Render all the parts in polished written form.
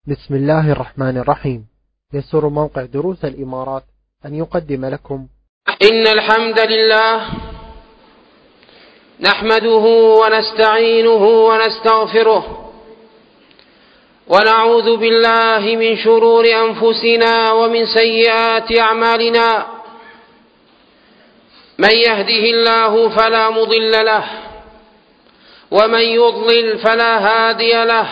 بسم الله الرحمن الرحيم. يسر موقع دروس الإمارات أن يقدم لكم إن الحمد لله نحمده ونستعينه ونستغفره ونعوذ بالله من شرور أنفسنا ومن سيئات أعمالنا. من يهده الله فلا مضل له ومن يضلل فلا هادي له،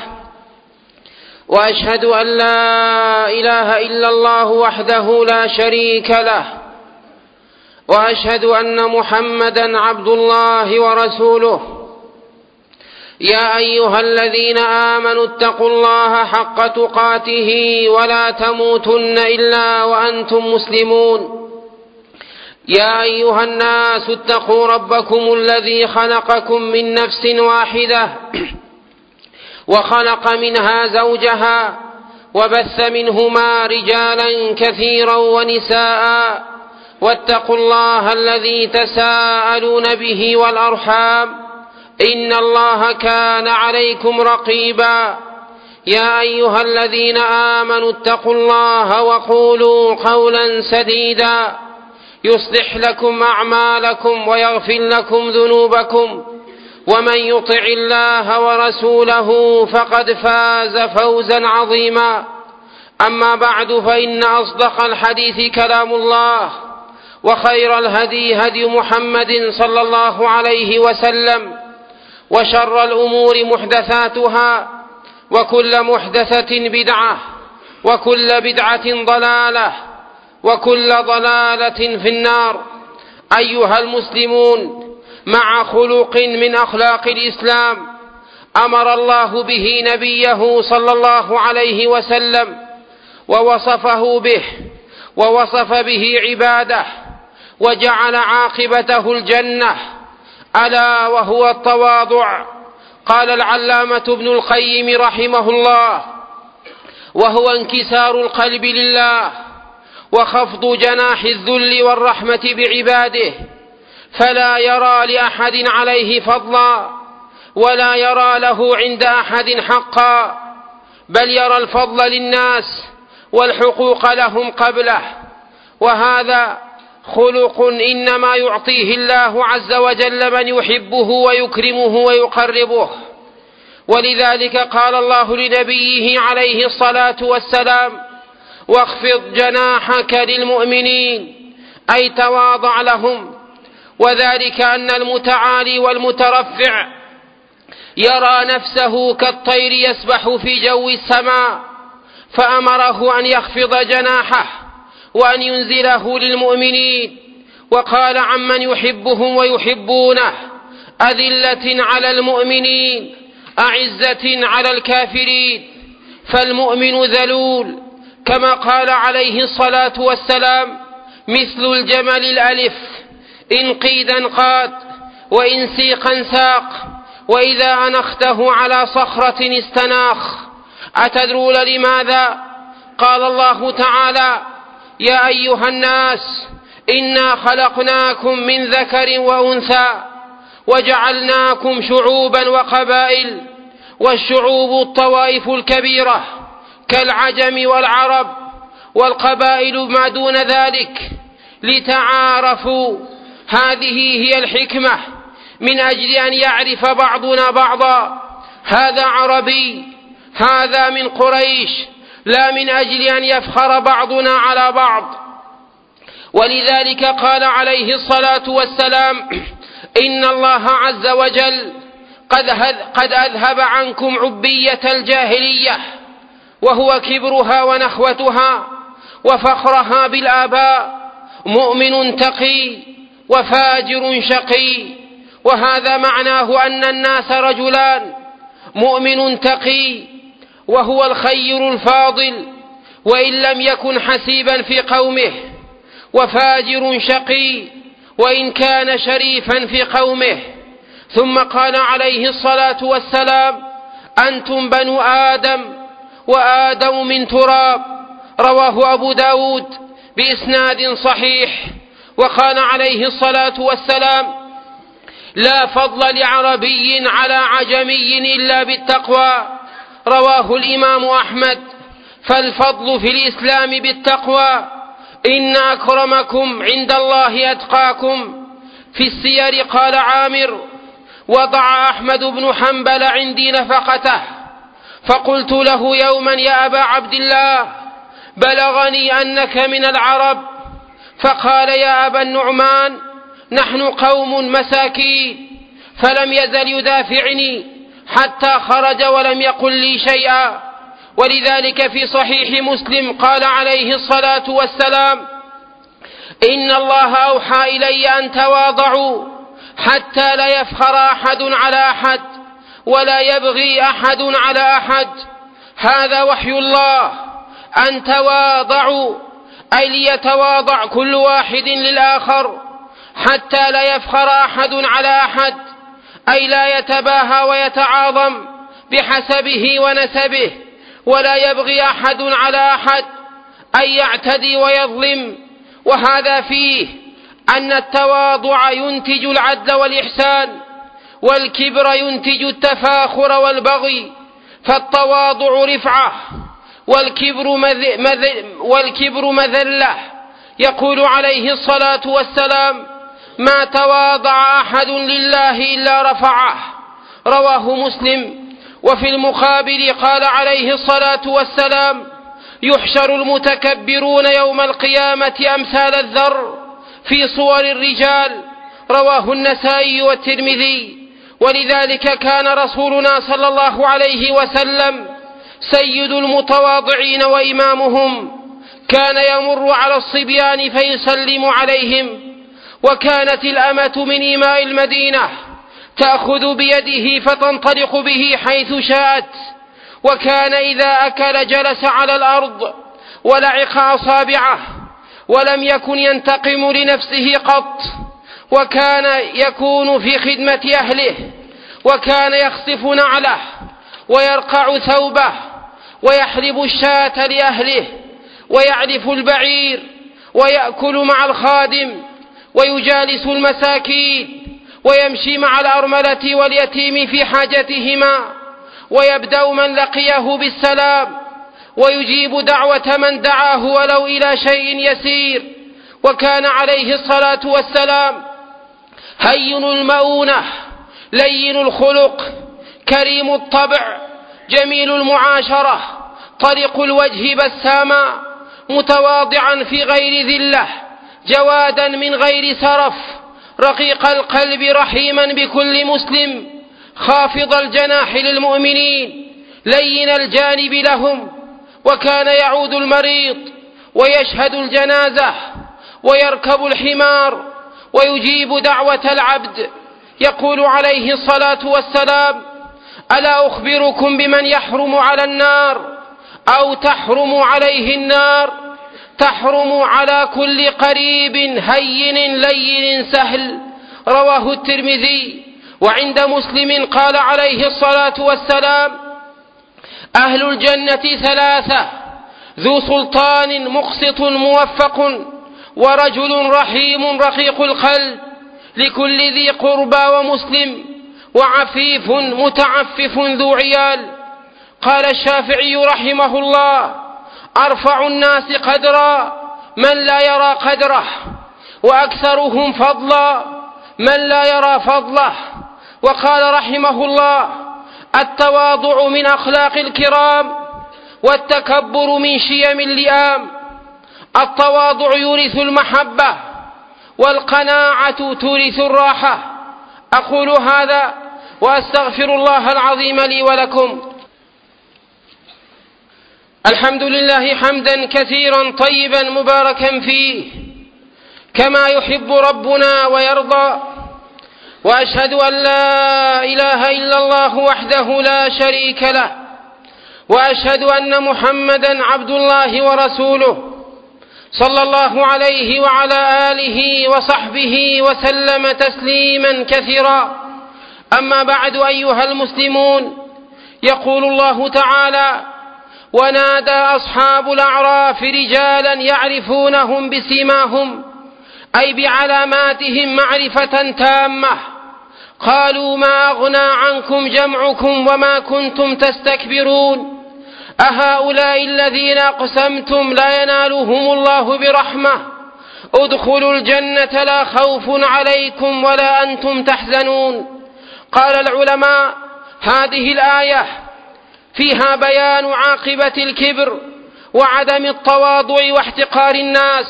وأشهد أن لا إله إلا الله وحده لا شريك له، وأشهد أن محمدا عبد الله ورسوله. يا أيها الذين آمنوا اتقوا الله حق تقاته ولا تموتن إلا وأنتم مسلمون. يا أيها الناس اتقوا ربكم الذي خلقكم من نفس واحدة وخلق منها زوجها وبث منهما رجالا كثيرا ونساء، واتقوا الله الذي تساءلون به والأرحام إن الله كان عليكم رقيبا. يا أيها الذين آمنوا اتقوا الله وقولوا قولا سديدا يصلح لكم أعمالكم ويغفر لكم ذنوبكم، ومن يطع الله ورسوله فقد فاز فوزا عظيما. أما بعد، فإن أصدق الحديث كلام الله، وخير الهدي هدي محمد صلى الله عليه وسلم، وشر الأمور محدثاتها، وكل محدثة بدعة، وكل بدعة ضلالة، وكل ضلالة في النار. أيها المسلمون، مع خلق من أخلاق الإسلام أمر الله به نبيه صلى الله عليه وسلم ووصفه به ووصف به عباده وجعل عاقبته الجنة، ألا وهو التواضع. قال العلامة ابن القيم رحمه الله: وهو انكسار القلب لله وخفض جناح الذل والرحمة بعباده، فلا يرى لأحد عليه فضلا ولا يرى له عند أحد حقا، بل يرى الفضل للناس والحقوق لهم قبله. وهذا خلق إنما يعطيه الله عز وجل من يحبه ويكرمه ويقربه. ولذلك قال الله لنبيه عليه الصلاة والسلام: واخفض جناحك للمؤمنين، أي تواضع لهم. وذلك أن المتعالي والمترفع يرى نفسه كالطير يسبح في جو السماء، فأمره أن يخفض جناحه وأن ينزله للمؤمنين. وقال عمن يحبهم ويحبونه: أذلة على المؤمنين أعزة على الكافرين. فالمؤمن ذلول، كما قال عليه الصلاة والسلام: مثل الجمل الألف، إن قيدا قاد وإن سيقا ساق، وإذا أنخته على صخرة استناخ. أتدرون لماذا؟ قال الله تعالى: يا أيها الناس إنا خلقناكم من ذكر وأنثى وجعلناكم شعوبا وقبائل. والشعوب الطوائف الكبيرة كالعجم والعرب، والقبائل ما دون ذلك، لتعارفوا. هذه هي الحكمة، من أجل أن يعرف بعضنا بعضا، هذا عربي هذا من قريش، لا من أجل أن يفخر بعضنا على بعض. ولذلك قال عليه الصلاة والسلام: إن الله عز وجل قد أذهب عنكم عبية الجاهلية، وهو كبرها ونخوتها وفخرها بالآباء، مؤمن تقي وفاجر شقي. وهذا معناه أن الناس رجلان: مؤمن تقي وهو الخير الفاضل وإن لم يكن حسيبا في قومه، وفاجر شقي وإن كان شريفا في قومه. ثم قال عليه الصلاة والسلام: أنتم بنو آدم وآدم من تراب. رواه أبو داود بإسناد صحيح. وقال عليه الصلاة والسلام: لا فضل لعربي على عجمي إلا بالتقوى. رواه الإمام أحمد فالفضل في الإسلام بالتقوى، إن أكرمكم عند الله أتقاكم. في السير قال عامر: وضع أحمد بن حنبل عندي نفقته، فقلت له يوما: يا أبا عبد الله، بلغني أنك من العرب. فقال: يا أبا النعمان، نحن قوم مساكين. فلم يزل يدافعني حتى خرج ولم يقل لي شيئا. ولذلك في صحيح مسلم قال عليه الصلاة والسلام: إن الله أوحى إلي أن تواضعوا حتى لا يفخر أحد على أحد ولا يبغي أحد على أحد. هذا وحي الله، أن تواضعوا، أي ليتواضع كل واحد للآخر حتى لا يفخر أحد على أحد، أي لا يتباهى ويتعاظم بحسبه ونسبه، ولا يبغي أحد على أحد، أي يعتدي ويظلم. وهذا فيه أن التواضع ينتج العدل والإحسان، والكبر ينتج التفاخر والبغي. فالتواضع رفعة، والكبر مذلة. يقول عليه الصلاة والسلام: ما تواضع أحد لله إلا رفعه، رواه مسلم. وفي المقابل قال عليه الصلاة والسلام: يحشر المتكبرون يوم القيامة أمثال الذر في صور الرجال، رواه النسائي والترمذي. ولذلك كان رسولنا صلى الله عليه وسلم سيد المتواضعين وإمامهم، كان يمر على الصبيان فيسلم عليهم. وكانت الأمة من إماء المدينة تأخذ بيده فتنطلق به حيث شاءت. وكان إذا أكل جلس على الأرض ولعق أصابعه، ولم يكن ينتقم لنفسه قط. وكان يكون في خدمة أهله، وكان يخصف نعله ويرقع ثوبه ويحلب الشاة لأهله ويعلف البعير ويأكل مع الخادم ويجالس المساكين ويمشي مع الأرملة واليتيم في حاجتهما، ويبدأ من لقيه بالسلام، ويجيب دعوة من دعاه ولو إلى شيء يسير. وكان عليه الصلاة والسلام هين المؤونة، لين الخلق، كريم الطبع، جميل المعاشرة، طريق الوجه بساما، متواضعا في غير ذلة، جوادا من غير سرف، رقيق القلب، رحيما بكل مسلم، خافض الجناح للمؤمنين، لين الجانب لهم. وكان يعود المريض ويشهد الجنازة ويركب الحمار ويجيب دعوة العبد. يقول عليه الصلاة والسلام: ألا أخبركم بمن يحرم على النار أو تحرم عليه النار؟ تحرم على كل قريب هين لين سهل، رواه الترمذي. وعند مسلم قال عليه الصلاة والسلام: أهل الجنة ثلاثة: ذو سلطان مقسط موفق، ورجل رحيم رقيق القلب لكل ذي قربى ومسلم، وعفيف متعفف ذو عيال. قال الشافعي رحمه الله: أرفع الناس قدرا من لا يرى قدره، وأكثرهم فضلا من لا يرى فضله. وقال رحمه الله: التواضع من أخلاق الكرام، والتكبر من شيم اللئام. التواضع يورث المحبة، والقناعة تورث الراحة. أقول هذا وأستغفر الله العظيم لي ولكم. الحمد لله حمدا كثيرا طيبا مباركا فيه كما يحب ربنا ويرضى. وأشهد أن لا إله إلا الله وحده لا شريك له، وأشهد أن محمدا عبد الله ورسوله صلى الله عليه وعلى آله وصحبه وسلم تسليما كثيرا. أما بعد، أيها المسلمون، يقول الله تعالى: ونادى أصحاب الأعراف رجالا يعرفونهم بسيماهم، أي بعلاماتهم معرفة تامة. قالوا: ما أغنى عنكم جمعكم وما كنتم تستكبرون، أهؤلاء الذين أقسمتم لا ينالهم الله برحمة ادخلوا الجنة لا خوف عليكم ولا أنتم تحزنون. قال العلماء: هذه الآية فيها بيان عاقبة الكبر وعدم التواضع واحتقار الناس،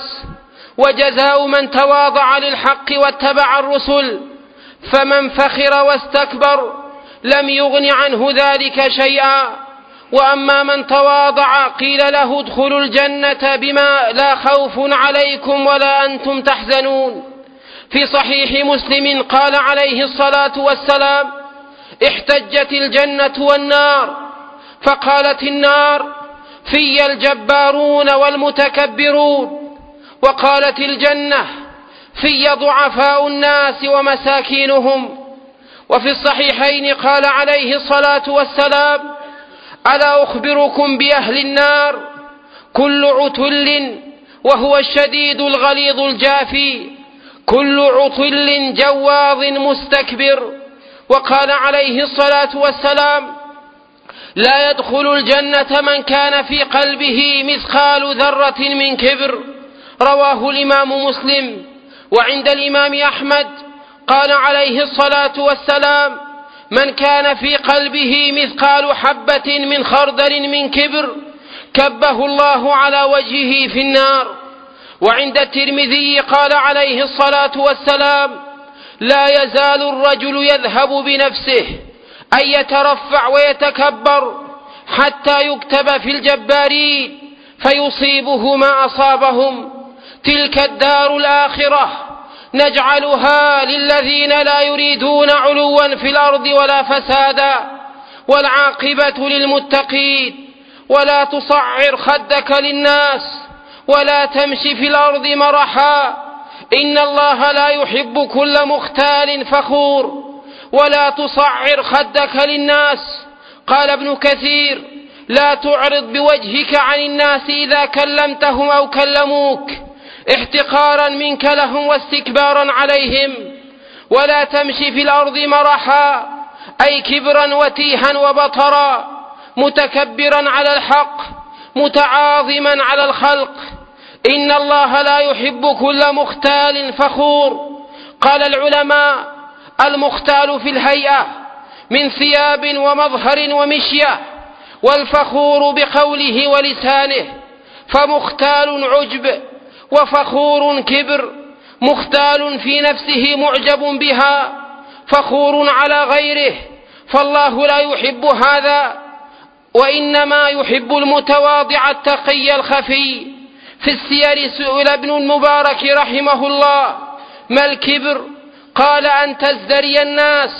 وجزاء من تواضع للحق واتبع الرسل، فمن فخر واستكبر لم يغن عنه ذلك شيئا. وأما من تواضع قيل له ادخلوا الجنة بما لا خوف عليكم ولا أنتم تحزنون. في صحيح مسلم قال عليه الصلاة والسلام: احتجت الجنة والنار، فقالت النار: في الجبارون والمتكبرون، وقالت الجنة: في ضعفاء الناس ومساكينهم. وفي الصحيحين قال عليه الصلاة والسلام: ألا أخبركم بأهل النار؟ كل عتل وهو الشديد الغليظ الجافي، كل عتل جواظ مستكبر. وقال عليه الصلاة والسلام: لا يدخل الجنة من كان في قلبه مثقال ذرة من كبر. رواه الإمام مسلم. وعند الإمام أحمد قال عليه الصلاة والسلام: من كان في قلبه مثقال حبة من خردل من كبر كبه الله على وجهه في النار. وعند الترمذي قال عليه الصلاة والسلام: لا يزال الرجل يذهب بنفسه أن يترفع ويتكبر حتى يكتب في الجبارين فيصيبه ما أصابهم. تلك الدار الآخرة نجعلها للذين لا يريدون علوا في الأرض ولا فسادا، والعاقبة للمتقين. ولا تصعر خدك للناس ولا تمشي في الأرض مرحا، إن الله لا يحب كل مختال فخور. ولا تصعر خدك للناس. قال ابن كثير: لا تعرض بوجهك عن الناس إذا كلمتهم أو كلموك احتقارا منك لهم واستكبارا عليهم. ولا تمشي في الأرض مرحا، أي كبرا وتيها وبطرا، متكبرا على الحق متعاظما على الخلق، إن الله لا يحب كل مختال فخور. قال العلماء: المختال في الهيئة من ثياب ومظهر ومشية، والفخور بقوله ولسانه، فمختال عجب وفخور كبر. مختال في نفسه معجب بها، فخور على غيره، فالله لا يحب هذا، وإنما يحب المتواضع التقي الخفي. في السير سئل ابن المبارك رحمه الله: ما الكبر؟ قال: أن تزدري الناس.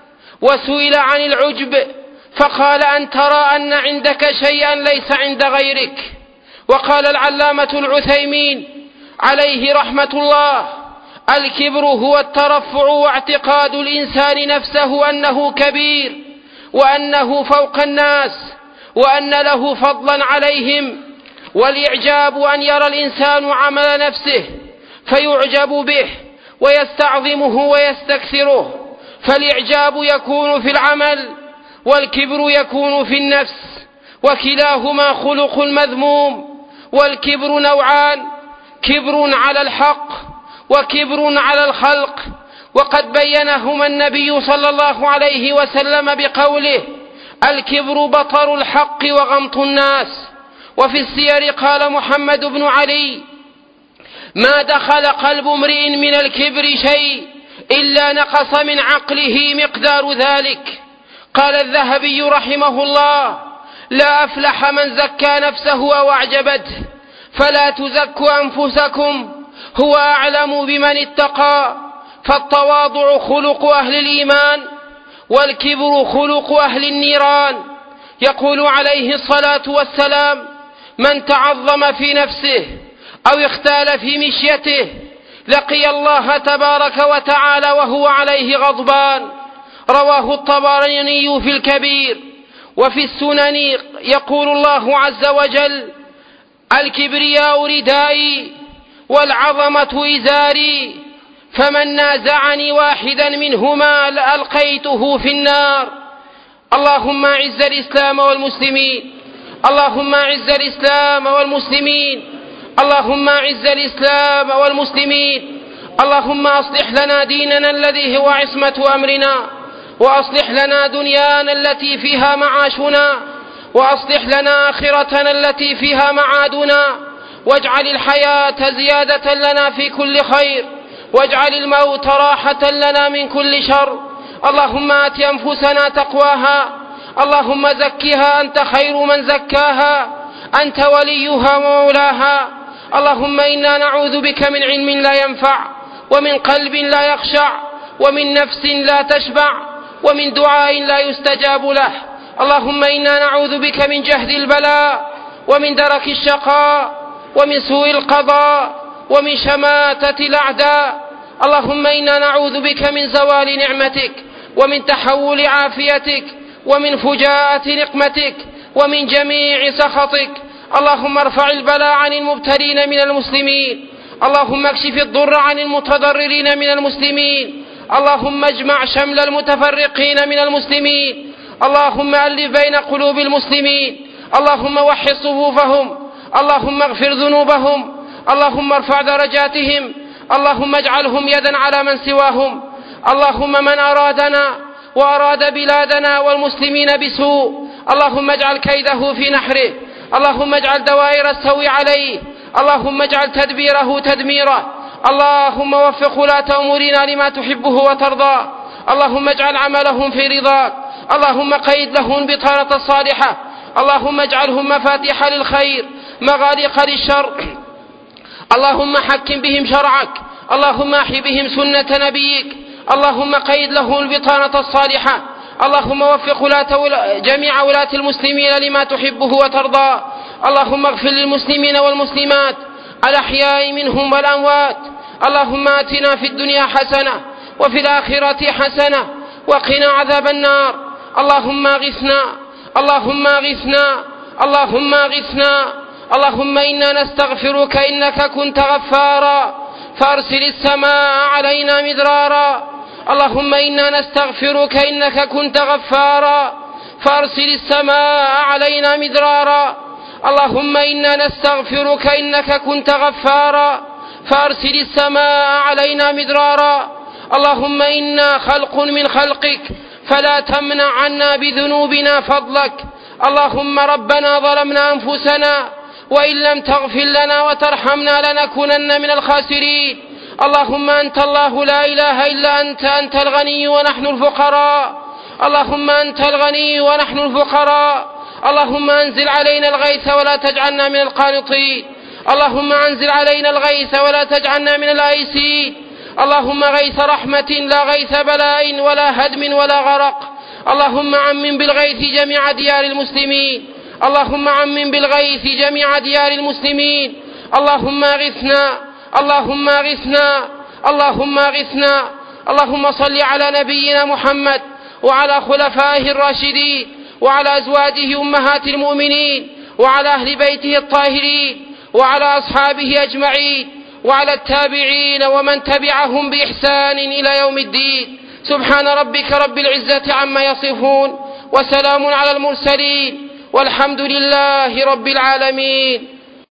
وسئل عن العجب فقال: أن ترى أن عندك شيئا ليس عند غيرك. وقال العلامة العثيمين عليه رحمة الله: الكبر هو الترفع واعتقاد الإنسان نفسه أنه كبير وأنه فوق الناس وأن له فضلا عليهم. والإعجاب أن يرى الإنسان عمل نفسه فيعجب به ويستعظمه ويستكثره، فالإعجاب يكون في العمل والكبر يكون في النفس، وكلاهما خلق المذموم. والكبر نوعان: كبر على الحق وكبر على الخلق، وقد بينهما النبي صلى الله عليه وسلم بقوله: الكبر بطر الحق وغمط الناس. وفي السير قال محمد بن علي: ما دخل قلب امرئ من الكبر شيء إلا نقص من عقله مقدار ذلك. قال الذهبي رحمه الله: لا أفلح من زكى نفسه أو أعجبته، فلا تزكوا أنفسكم، هو أعلم بمن اتقى. فالتواضع خلق أهل الإيمان، والكبر خلق أهل النيران. يقول عليه الصلاة والسلام: من تعظم في نفسه أو اختال في مشيته لقي الله تبارك وتعالى وهو عليه غضبان. رواه الطبراني في الكبير. وفي السنن يقول الله عز وجل: الكبرياء ردائي والعظمة إزاري، فمن نازعني واحدا منهما لألقيته في النار. اللهم أعز الإسلام والمسلمين، اللهم أعز الإسلام والمسلمين، اللهم أعز الإسلام والمسلمين. اللهم أصلح لنا ديننا الذي هو عصمة أمرنا، وأصلح لنا دنيانا التي فيها معاشنا، وأصلح لنا آخرتنا التي فيها معادنا، واجعل الحياة زيادة لنا في كل خير، واجعل الموت راحة لنا من كل شر. اللهم آت أنفسنا تقواها، اللهم زكها أنت خير من زكاها، أنت وليها ومولاها. اللهم إنا نعوذ بك من علم لا ينفع، ومن قلب لا يخشع، ومن نفس لا تشبع، ومن دعاء لا يستجاب له. اللهم إنا نعوذ بك من جهد البلاء، ومن درك الشقاء، ومن سوء القضاء، ومن شماتة الأعداء. اللهم إنا نعوذ بك من زوال نعمتك، ومن تحول عافيتك، ومن فجاءة نقمتك، ومن جميع سخطك. اللهم ارفع البلاء عن المبتلين من المسلمين، اللهم اكشف الضر عن المتضررين من المسلمين، اللهم اجمع شمل المتفرقين من المسلمين، اللهم ألف بين قلوب المسلمين، اللهم وحد صفوفهم، اللهم اغفر ذنوبهم، اللهم ارفع درجاتهم، اللهم اجعلهم يدا على من سواهم. اللهم من أرادنا وأراد بلادنا والمسلمين بسوء، اللهم اجعل كيده في نحره، اللهم اجعل دوائر السوء عليه، اللهم اجعل تدبيره تدميره. اللهم وفق ولاة أمورنا لما تحبه وترضى، اللهم اجعل عملهم في رضاك، اللهم قيد لهم البطانة الصالحة، اللهم اجعلهم مفاتيح للخير مغاليق للشر. اللهم حكم بهم شرعك، اللهم احي بهم سنة نبيك، اللهم قيد لهم البطانة الصالحة. اللهم وفق جميع ولاة المسلمين لما تحبه وترضى. اللهم اغفر للمسلمين والمسلمات الأحياء منهم والأموات. اللهم آتنا في الدنيا حسنة وفي الآخرة حسنة وقنا عذاب النار. اللهم اغثنا، اللهم اغثنا، اللهم اغثنا. اللهم إنا نستغفرك إنك كنت غفارا فأرسل السماء علينا مدرارا. اللهم إنا نستغفرك إنك كنت غفارا فأرسل السماء علينا مدرارا. اللهم إنا نستغفرك إنك كنت غفارا فأرسل السماء علينا مدرارا. اللهم إنا خلق من خلقك فلا تمنع عنا بذنوبنا فضلك. اللهم ربنا ظلمنا أنفسنا وإن لم تغفر لنا وترحمنا لنكونن من الخاسرين. اللهم أنت الله لا إله إلا أنت الغني ونحن الفقراء. اللهم أنت الغني ونحن الفقراء. اللهم أنزل علينا الغيث ولا تجعلنا من القانطين. اللهم أنزل علينا الغيث ولا تجعلنا من الآيسين. اللهم غيث رحمة لا غيث بلاء ولا هدم ولا غرق. اللهم عمم بالغيث جميع ديار المسلمين. اللهم عمم بالغيث جميع ديار المسلمين. اللهم اغثنا، اللهم اغثنا، اللهم اغثنا. اللهم صل على نبينا محمد وعلى خلفائه الراشدين وعلى أزواجه أمهات المؤمنين وعلى أهل بيته الطاهرين وعلى أصحابه أجمعين وعلى التابعين ومن تبعهم بإحسان إلى يوم الدين. سبحان ربك رب العزة عما يصفون، وسلام على المرسلين، والحمد لله رب العالمين.